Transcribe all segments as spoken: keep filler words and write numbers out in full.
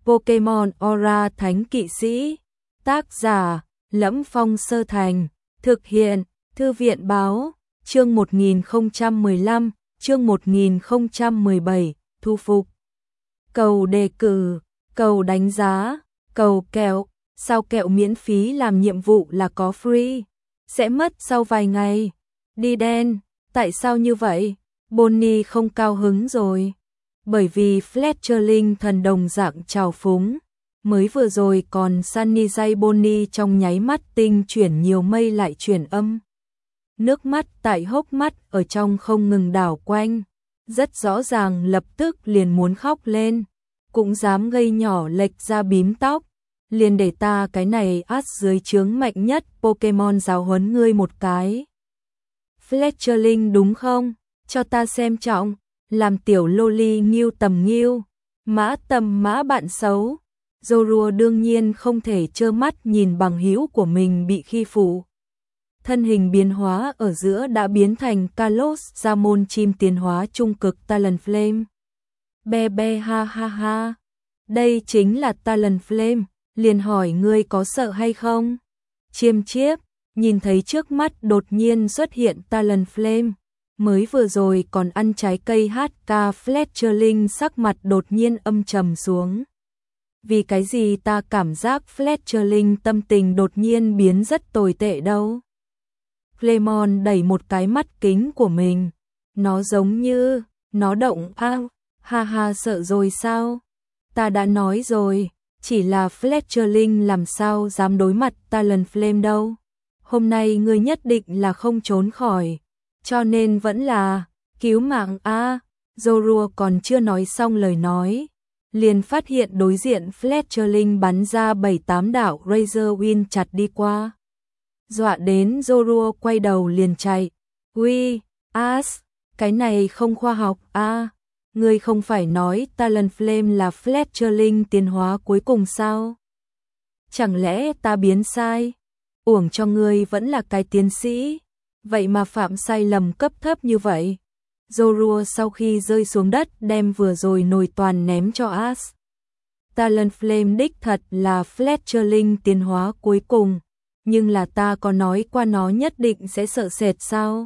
Pokemon Aura Thánh Kỵ Sĩ. Tác giả: Lẫm Phong Sơ Thành. Thực hiện: Thư viện báo. Chương một nghìn không trăm mười lăm, chương một nghìn không trăm mười bảy, thu phục. Cầu đề cử, cầu đánh giá, cầu kẹo. Sao kẹo miễn phí làm nhiệm vụ là có free? Sẽ mất sau vài ngày. Đi đen, tại sao như vậy? Bonnie không cao hứng rồi. Bởi vì Fletcherling thần đồng dạng trào phúng. Mới vừa rồi còn Sunny Day Bonnie trong nháy mắt tinh chuyển nhiều mây lại chuyển âm. Nước mắt tại hốc mắt ở trong không ngừng đảo quanh. Rất rõ ràng lập tức liền muốn khóc lên. Cũng dám gây nhỏ lệch ra bím tóc. Liền để ta cái này át dưới trướng mạnh nhất Pokemon giáo huấn ngươi một cái. Fletcherling đúng không? Cho ta xem trọng. Làm tiểu loli nghiêu tầm nghiêu. Mã tầm mã bạn xấu. Zorua đương nhiên không thể trơ mắt nhìn bằng hữu của mình bị khi phụ. Thân hình biến hóa ở giữa đã biến thành Kalos ra môn chim tiến hóa trung cực Talonflame. Be be ha ha ha. Đây chính là Talonflame, liền hỏi ngươi có sợ hay không? Chiêm chiếp, nhìn thấy trước mắt đột nhiên xuất hiện Talonflame. Mới vừa rồi còn ăn trái cây hát ca Fletcherling sắc mặt đột nhiên âm trầm xuống. Vì cái gì ta cảm giác Fletcherling tâm tình đột nhiên biến rất tồi tệ đâu. Clemon đẩy một cái mắt kính của mình. Nó giống như, nó động a, ha ha sợ rồi sao? Ta đã nói rồi, chỉ là Fletcherling làm sao dám đối mặt Talonflame đâu. Hôm nay ngươi nhất định là không trốn khỏi. Cho nên vẫn là, cứu mạng a. À, Zorua còn chưa nói xong lời nói. Liền phát hiện đối diện Fletcherling bắn ra bảy tám đạo Razor Wind chặt đi qua. Dọa đến Zorua quay đầu liền chạy. Uy, As, cái này không khoa học a. À, ngươi không phải nói Talonflame là Fletcherling tiến hóa cuối cùng sao? Chẳng lẽ ta biến sai? Uổng cho ngươi vẫn là cái tiến sĩ. Vậy mà phạm sai lầm cấp thấp như vậy. Zorua sau khi rơi xuống đất đem vừa rồi nồi toàn ném cho As. Talonflame đích thật là Fletcherling tiến hóa cuối cùng. Nhưng là ta có nói qua nó nhất định sẽ sợ sệt sao?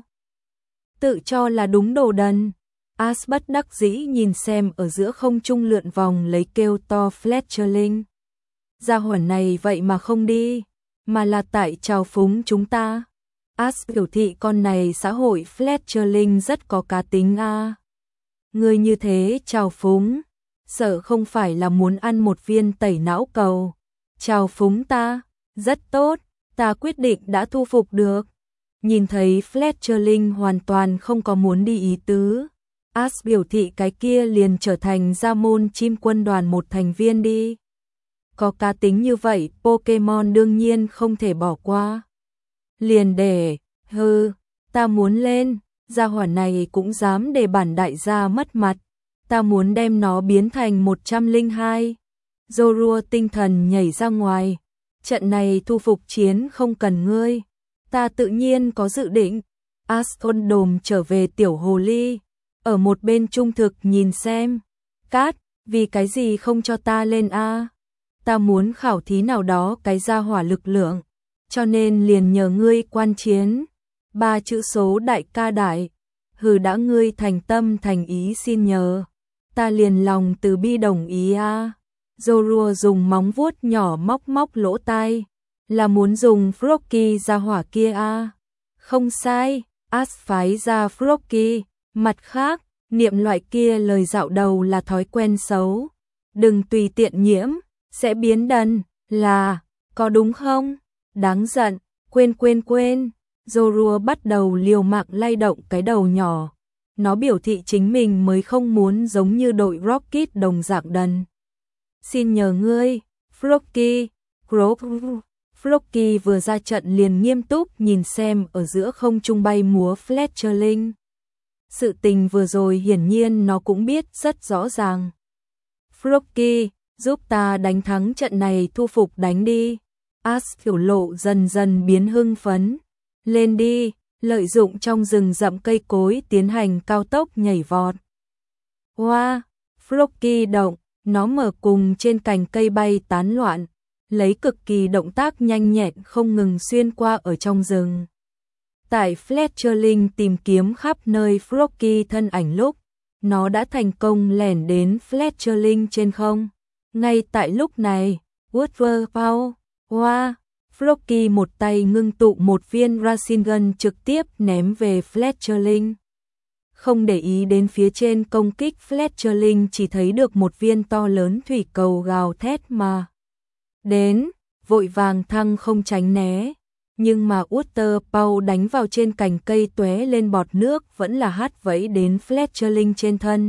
Tự cho là đúng đồ đần. As bất đắc dĩ nhìn xem ở giữa không trung lượn vòng lấy kêu to Fletcherling. Gia hỏa này vậy mà không đi. Mà là tại trào phúng chúng ta. As biểu thị con này xã hội Fletcherling rất có cá tính a. À. Người như thế trào phúng, sợ không phải là muốn ăn một viên tẩy não cầu. Trào phúng ta, rất tốt, ta quyết định đã thu phục được. Nhìn thấy Fletcherling hoàn toàn không có muốn đi ý tứ. As biểu thị cái kia liền trở thành gia môn chim quân đoàn một thành viên đi. Có cá tính như vậy, Pokemon đương nhiên không thể bỏ qua. Liền để, hừ, ta muốn lên, gia hỏa này cũng dám để bản đại gia mất mặt, ta muốn đem nó biến thành một trăm lẻ hai. Zorua tinh thần nhảy ra ngoài, trận này thu phục chiến không cần ngươi, ta tự nhiên có dự định. Aston đồm trở về tiểu hồ ly, ở một bên trung thực nhìn xem, Cát, vì cái gì không cho ta lên a? Ta muốn khảo thí nào đó cái gia hỏa lực lượng. Cho nên liền nhờ ngươi quan chiến. Ba chữ số đại ca đại. Hừ đã ngươi thành tâm thành ý xin nhờ. Ta liền lòng từ bi đồng ý a. À. Zorua dùng móng vuốt nhỏ móc móc lỗ tai. Là muốn dùng Froakie ra hỏa kia a. À. Không sai, As phái ra Froakie. Mặt khác, niệm loại kia lời dạo đầu là thói quen xấu. Đừng tùy tiện nhiễm, sẽ biến đần, là, có đúng không? Đáng giận, quên quên quên. Zorua bắt đầu liều mạng lay động cái đầu nhỏ. Nó biểu thị chính mình mới không muốn giống như đội Rocket đồng dạng đần. Xin nhờ ngươi, Froakie, Froakie vừa ra trận liền nghiêm túc nhìn xem ở giữa không trung bay múa Fletcherling. Sự tình vừa rồi hiển nhiên nó cũng biết rất rõ ràng. Froakie, giúp ta đánh thắng trận này thu phục đánh đi. As biểu lộ dần dần biến hưng phấn. Lên đi, lợi dụng trong rừng rậm cây cối tiến hành cao tốc nhảy vọt. Hoa, wow, Froakie động, Nó mở cùng trên cành cây bay tán loạn, lấy cực kỳ động tác nhanh nhẹn không ngừng xuyên qua ở trong rừng. Tại Fletcherling tìm kiếm khắp nơi Froakie thân ảnh lúc, nó đã thành công lẻn đến Fletcherling trên không. Ngay tại lúc này, Woodward Paul, wow, Froakie một tay ngưng tụ một viên Racing Gun trực tiếp ném về Fletcherling. Không để ý đến phía trên công kích, Fletcherling chỉ thấy được một viên to lớn thủy cầu gào thét mà đến, vội vàng thăng không tránh né. Nhưng mà Woodward Paul đánh vào trên cành cây tóe lên bọt nước vẫn là hắt vẫy đến Fletcherling trên thân,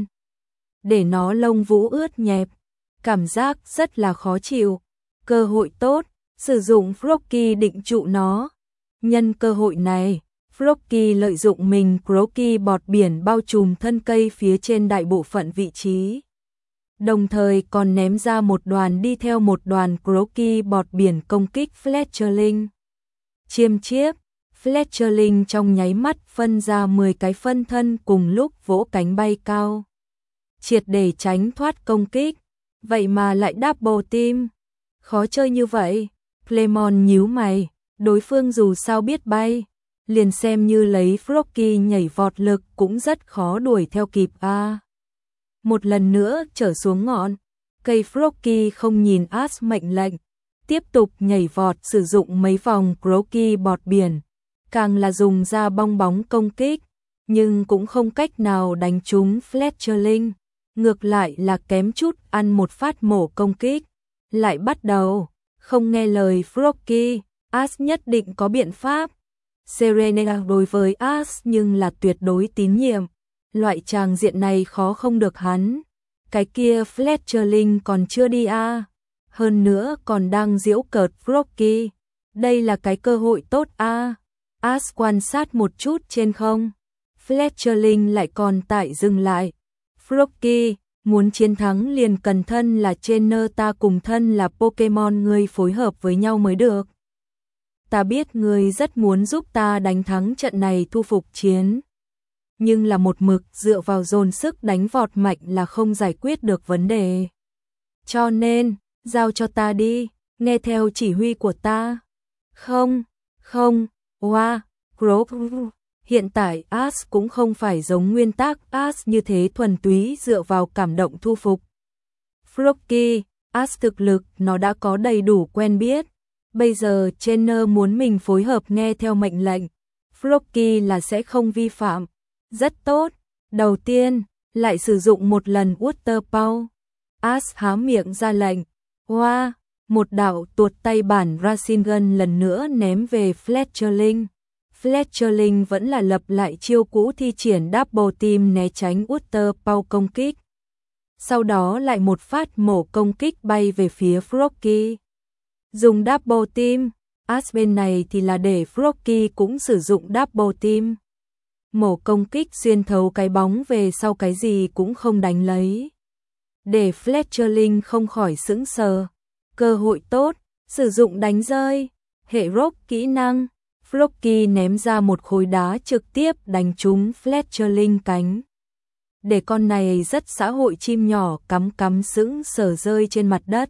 để nó lông vũ ướt nhẹp, cảm giác rất là khó chịu. Cơ hội tốt, sử dụng Froakie định trụ nó. Nhân cơ hội này, Froakie lợi dụng mình Froakie bọt biển bao trùm thân cây phía trên đại bộ phận vị trí. Đồng thời còn ném ra một đoàn đi theo một đoàn Froakie bọt biển công kích Fletcherling. Chiêm chiếp, Fletcherling trong nháy mắt phân ra mười cái phân thân cùng lúc vỗ cánh bay cao, triệt để tránh thoát công kích. Vậy mà lại double team, khó chơi như vậy. Clemon nhíu mày, đối phương dù sao biết bay, liền xem như lấy Froakie nhảy vọt lực cũng rất khó đuổi theo kịp a. À, một lần nữa trở xuống ngọn cây, Froakie không nhìn Ash mệnh lệnh, tiếp tục nhảy vọt sử dụng mấy vòng Froakie bọt biển, càng là dùng ra bong bóng công kích, nhưng cũng không cách nào đánh trúng Fletcherling, ngược lại là kém chút ăn một phát mổ công kích. Lại bắt đầu không nghe lời Froakie, Ash nhất định có biện pháp. Serena đối với Ash nhưng là tuyệt đối tín nhiệm, loại tràng diện này khó không được hắn. Cái kia Fletcherling còn chưa đi a, à, hơn nữa còn đang giễu cợt Froakie, đây là cái cơ hội tốt a. À. Ash quan sát một chút trên không, Fletcherling lại còn tại dừng lại. Froakie, muốn chiến thắng liền cần thân là trainer, ta cùng thân là Pokemon ngươi phối hợp với nhau mới được. Ta biết ngươi rất muốn giúp ta đánh thắng trận này thu phục chiến, nhưng là một mực dựa vào dồn sức đánh vọt mạnh là không giải quyết được vấn đề. Cho nên, giao cho ta đi, nghe theo chỉ huy của ta. Không, không, oa, wow, hiện tại Ash cũng không phải giống nguyên tắc Ash như thế thuần túy dựa vào cảm động thu phục. Froakie, Ash thực lực nó đã có đầy đủ quen biết. Bây giờ trainer muốn mình phối hợp nghe theo mệnh lệnh, Froakie là sẽ không vi phạm. Rất tốt, đầu tiên, lại sử dụng một lần Water Paul. Ash há miệng ra lệnh. Hoa, wow, một đạo tuột tay bản Racing Gun lần nữa ném về Fletcherling. Fletcherling vẫn là lập lại chiêu cũ, thi triển double team né tránh Water Paul công kích. Sau đó lại một phát mổ công kích bay về phía Froakie. Dùng double team, Ash bên này thì là để Froakie cũng sử dụng double team. Mổ công kích xuyên thấu cái bóng về sau cái gì cũng không đánh lấy, để Fletcherling không khỏi sững sờ. Cơ hội tốt, sử dụng đánh rơi, hệ rock kỹ năng, Froakie ném ra một khối đá trực tiếp đánh trúng Fletcherling cánh, để con này rất xã hội chim nhỏ cắm cắm sững sờ rơi trên mặt đất.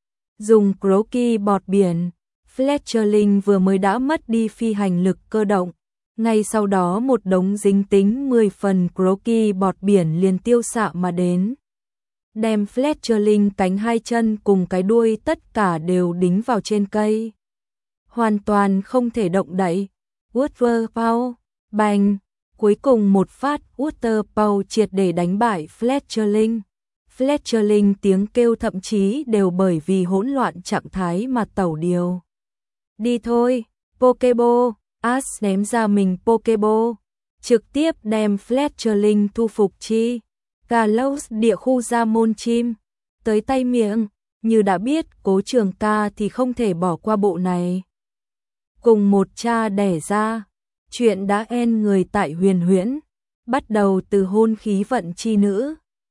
Dùng Froakie bọt biển, Fletcherling vừa mới đã mất đi phi hành lực cơ động, ngay sau đó một đống dính tính mười phần Froakie bọt biển liền tiêu xạ mà đến, đem Fletcherling cánh hai chân cùng cái đuôi tất cả đều đính vào trên cây, hoàn toàn không thể động đậy. Water Paul, bành, cuối cùng một phát Water Paul triệt để đánh bại Fletcherling. Fletcherling tiếng kêu thậm chí đều bởi vì hỗn loạn trạng thái mà tẩu điều. Đi thôi, Pokeball, Ash ném ra mình Pokeball, trực tiếp đem Fletcherling thu phục chi. Galos địa khu ra môn chim, tới tay miệng, như đã biết Cố Trường Ca thì không thể bỏ qua bộ này. Cùng một cha đẻ ra, chuyện đã en người tại Huyền Huyễn, bắt đầu từ hôn khí vận chi nữ.